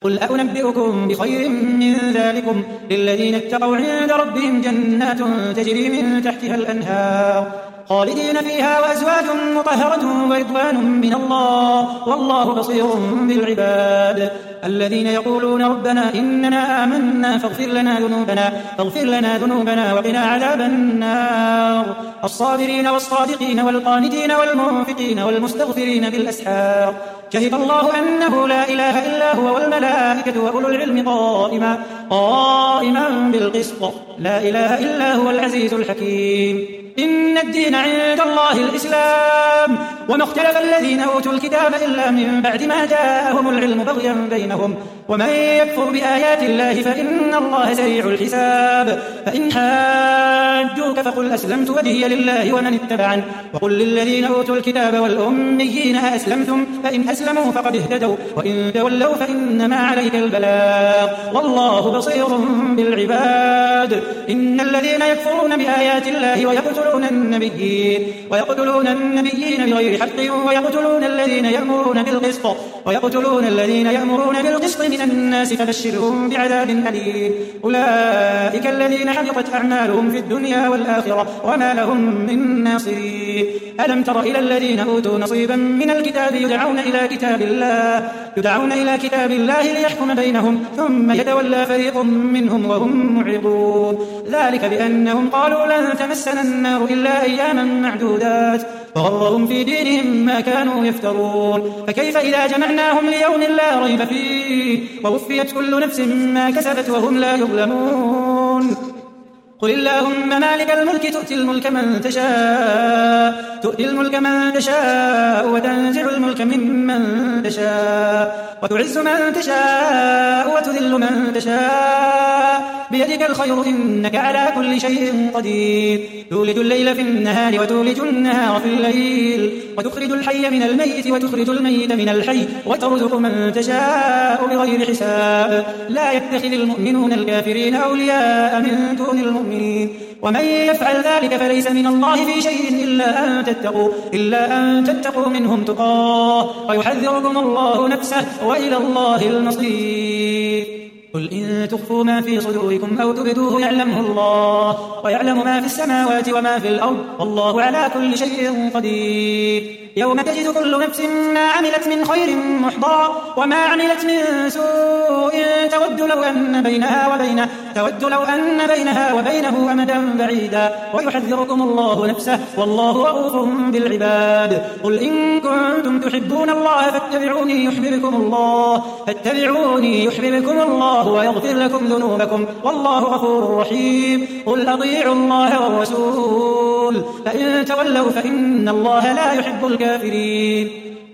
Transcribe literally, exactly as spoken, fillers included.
قل أنبئكم بخير من ذلكم للذين اتقوا عند ربهم جنات تجري من تحتها الأنهار خالدين فيها وأزواج مطهرة ورضوان من الله والله بصير بالعباد الذين يقولون ربنا إننا آمنا فاغفر لنا ذنوبنا فاغفر لنا ذنوبنا وقنا عذاب النار الصابرين والصادقين والقانتين والمنفقين والمستغفرين بالأسحار شهد الله أنه لا إله إلا هو والملائكة وأولو العلم قائما قائما بالقسط لا إله إلا هو العزيز الحكيم إن الدين عند الله الإسلام وما اختلف الذين أوتوا الكتاب إلا من بعد ما جاءهم العلم بغيا بينهم ومن يكفر بآيات الله فإن الله سريع الحساب فإن حاجوك فقل أسلمت وجهي لله ومن اتبعني وقل للذين أوتوا الكتاب والأميين أسلمتم فإن أسلموا فقد اهتدوا وإن تولوا فإنما عليك البلاغ والله بصير بالعباد إن الذين يكفرون بآيات الله ويقتلون النبيين ويقتلون النبيين بغير حق ويقتلون الذين يأمرون بالقسط ويقتلون الذين يأمرون بالقسط من الناس فبشرهم بعذاب أليم أولئك الذين حبطت أعمالهم في الدنيا والآخرة وما لهم من ناصرين ألم تر إلى الذين أوتوا نصيبا من الكتاب يدعون إلى كتاب الله يدعون إلى كتاب الله ليحكم بينهم ثم يتولى فريق منهم وهم معرضون ذلك بأنهم قالوا لن تمسنا النار إلا أياما معدودات وغرهم في دينهم ما كانوا يفترون فكيف إذا جمعناهم ليوم لا ريب فيه ووفيت كل نفس ما كسبت وهم لا يظلمون قل اللهم مالك الملك تؤتي الملك من تشاء تؤتي الملك من تشاء وتنزع الملك ممن تشاء وتعز من تشاء وتذل من تشاء بيدك الخير إنك على كل شيء قدير تولج الليل في النهار وتولج النهار في الليل وتخرج الحي من الميت وتخرج الميت من الحي وترزق من تشاء بغير حساب لا يتخذ المؤمنون الكافرين أولياء من دون المؤمنين ومن يفعل ذلك فليس من الله في شيء إلا أن تتقوا إلا أن تتقوا منهم تقاه ويحذركم الله نفسه وإلى الله المصير قل إن تخفوا ما في صدوركم أو تبدوه يعلمه الله ويعلم ما في السماوات وما في الأرض والله على كل شيء قدير يوم تجد كل نفس ما عملت من خير محضرا وما عملت من سوء تود لو أن بينها وبينه تود لو أن بينها وبينه أمدا بعيدا ويحذركم الله نفسه والله رؤوف بالعباد قل إن كنتم تحبون الله فاتبعوني يحببكم الله فاتبعوني يحببكم الله ويغفر لكم ذنوبكم والله غفور رحيم قل أطيعوا الله والرسول فإن تولوا فإن الله لا يحب الكافرين